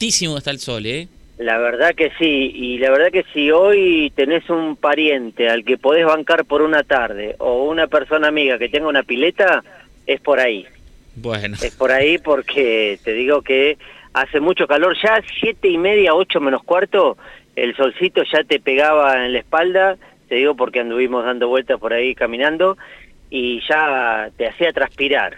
altísimo está el sol, ¿eh? La verdad que sí, y la verdad que si hoy tenés un pariente al que podés bancar por una tarde o una persona amiga que tenga una pileta, es por ahí. Bueno. Es por ahí porque te digo que hace mucho calor, ya 7:30, 8 menos cuarto, el solcito ya te pegaba en la espalda, te digo porque anduvimos dando vueltas por ahí caminando y ya te hacía transpirar.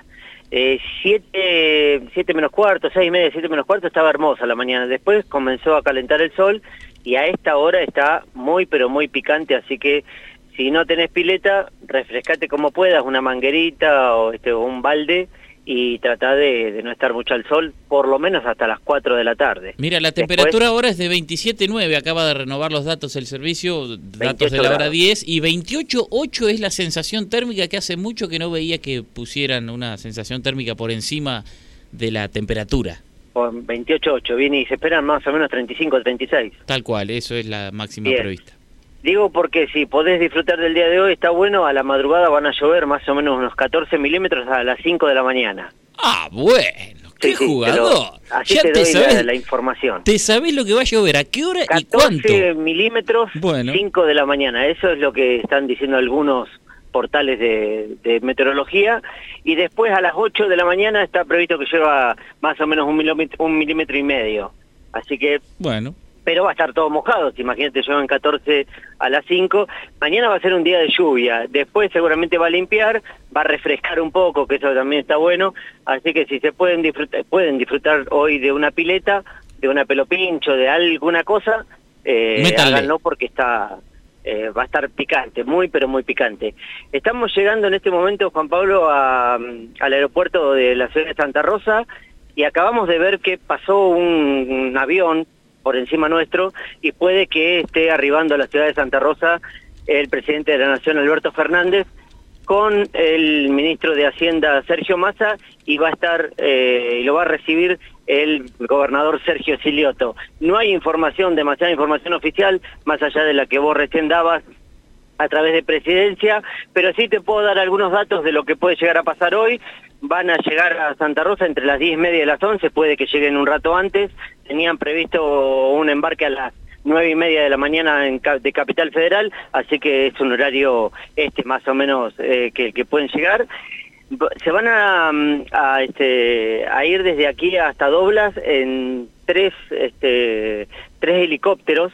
7 menos cuarto, 6:30, 7 menos cuarto, estaba hermosa la mañana. Después comenzó a calentar el sol y a esta hora está muy pero muy picante, así que si no tenés pileta, refrescate como puedas, una manguerita o un balde, y tratá de no estar mucho al sol, por lo menos hasta las 4 de la tarde. Mira, la temperatura ahora es de 27,9, acaba de renovar los datos el servicio, datos de la hora 10, y 28,8 es la sensación térmica, que hace mucho que no veía que pusieran una sensación térmica por encima de la temperatura. 28,8, viene y se esperan más o menos 35, 36. Tal cual, eso es la máxima Bien. prevista. Digo porque si podés disfrutar del día de hoy, está bueno, a la madrugada van a llover más o menos unos 14 milímetros a las 5 de la mañana. Ah, bueno, qué sí, jugador. Así ya te doy sabés, la información. ¿Te sabés lo que va a llover? ¿A qué hora y cuánto? 14 milímetros, bueno. 5 de la mañana, eso es lo que están diciendo algunos portales de meteorología, y después a las 8 de la mañana está previsto que llueva más o menos 1,5 milímetros, así que... Bueno. Pero va a estar todo mojado, imagínate, llueven 14 a las 5, mañana va a ser un día de lluvia, después seguramente va a limpiar, va a refrescar un poco, que eso también está bueno, así que si se pueden disfrutar hoy de una pileta, de una pelopincho, de alguna cosa, háganlo porque va a estar picante, muy pero muy picante. Estamos llegando en este momento, Juan Pablo, al aeropuerto de la ciudad de Santa Rosa, y acabamos de ver que pasó un avión por encima nuestro, y puede que esté arribando a la ciudad de Santa Rosa el presidente de la Nación, Alberto Fernández, con el ministro de Hacienda, Sergio Massa, y va a estar, lo va a recibir el gobernador Sergio Silioto. No hay demasiada información oficial, más allá de la que vos recién dabas a través de Presidencia, pero sí te puedo dar algunos datos de lo que puede llegar a pasar hoy. Van a llegar a Santa Rosa entre las 10:30 y las 11, puede que lleguen un rato antes. Tenían previsto un embarque a las 9:30 de la mañana de Capital Federal, así que es un horario más o menos que pueden llegar. Se van a ir desde aquí hasta Doblas en tres helicópteros.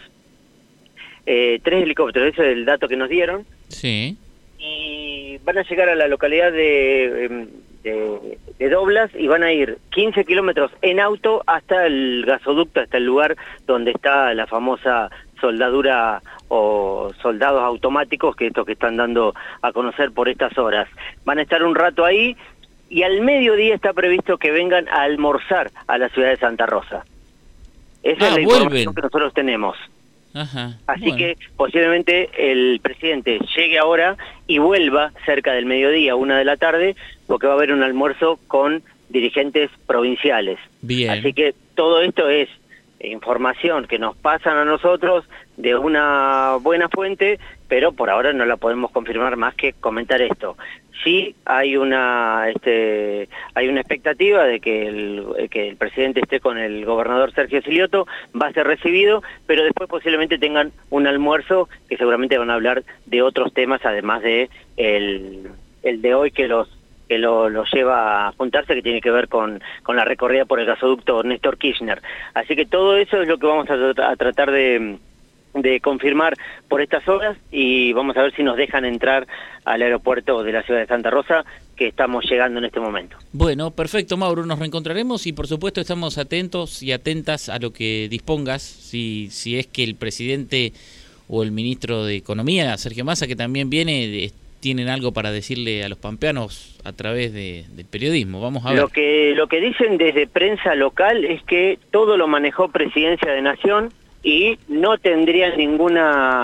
3 helicópteros, ese es el dato que nos dieron. Sí. Y van a llegar a la localidad de Doblas y van a ir 15 kilómetros en auto hasta el gasoducto, hasta el lugar donde está la famosa soldadura o soldados automáticos, que estos que están dando a conocer por estas horas. Van a estar un rato ahí y al mediodía está previsto que vengan a almorzar a la ciudad de Santa Rosa. Esa es la información que nosotros tenemos. Ajá, así que posiblemente el presidente llegue ahora y vuelva cerca del mediodía, 1 de la tarde, porque va a haber un almuerzo con dirigentes provinciales. Bien. Así que todo esto es información que nos pasan a nosotros de una buena fuente, pero por ahora no la podemos confirmar más que comentar esto. Sí hay una expectativa de que el presidente esté con el gobernador Sergio Silioto, va a ser recibido, pero después posiblemente tengan un almuerzo que seguramente van a hablar de otros temas, además de el de hoy que lo lleva a juntarse, que tiene que ver con la recorrida por el gasoducto Néstor Kirchner. Así que todo eso es lo que vamos a tratar de confirmar por estas horas, y vamos a ver si nos dejan entrar al aeropuerto de la ciudad de Santa Rosa, que estamos llegando en este momento. Bueno, perfecto, Mauro, nos reencontraremos y por supuesto estamos atentos y atentas a lo que dispongas, si es que el presidente o el ministro de Economía, Sergio Massa, que también viene, tienen algo para decirle a los pampeanos a través del periodismo. Vamos a ver. Lo que dicen desde prensa local es que todo lo manejó Presidencia de Nación y no tendrían ningún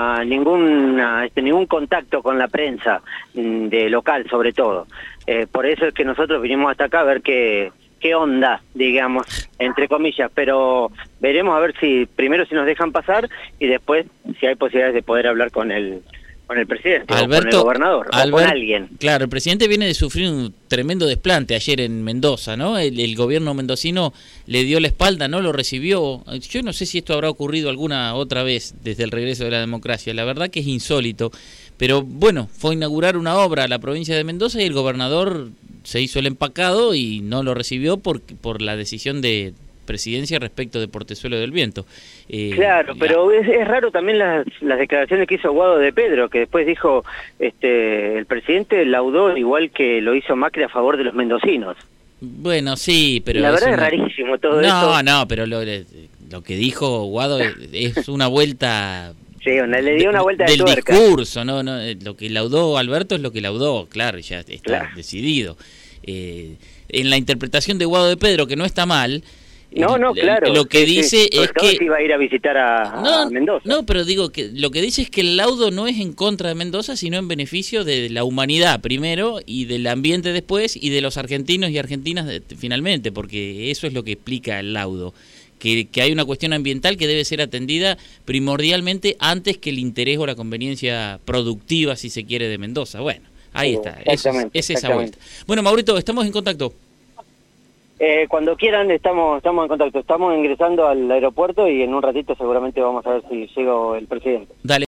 contacto con la prensa de local, sobre todo. Por eso es que nosotros vinimos hasta acá a ver qué onda, digamos, entre comillas, pero veremos a ver si primero si nos dejan pasar y después si hay posibilidades de poder hablar con el con el presidente, o con el gobernador, o con alguien. Claro, el presidente viene de sufrir un tremendo desplante ayer en Mendoza, ¿no? El gobierno mendocino le dio la espalda, no lo recibió. Yo no sé si esto habrá ocurrido alguna otra vez desde el regreso de la democracia. La verdad que es insólito. Pero bueno, fue a inaugurar una obra a la provincia de Mendoza y el gobernador se hizo el empacado y no lo recibió por la decisión de presidencia respecto de Portezuelo del Viento. Claro, pero es raro también las declaraciones que hizo Guado de Pedro, que después dijo, el presidente laudó igual que lo hizo Macri a favor de los mendocinos. Bueno, sí, pero... La verdad es rarísimo todo eso. No, pero lo que dijo Guado es una vuelta... Sí, le dio una vuelta de tuerca. Del discurso, no, lo que laudó Alberto es lo que laudó, claro, ya está decidido. En la interpretación de Guado de Pedro, que no está mal... claro. Lo que dice es que... iba a ir a visitar a Mendoza. No, pero digo que lo que dice es que el laudo no es en contra de Mendoza, sino en beneficio de la humanidad primero, y del ambiente después, y de los argentinos y argentinas finalmente, porque eso es lo que explica el laudo. Que hay una cuestión ambiental que debe ser atendida primordialmente antes que el interés o la conveniencia productiva, si se quiere, de Mendoza. Bueno, ahí está, es esa vuelta. Bueno, Maurito, estamos en contacto. Cuando quieran estamos en contacto. Estamos ingresando al aeropuerto y en un ratito seguramente vamos a ver si llega el presidente. Dale.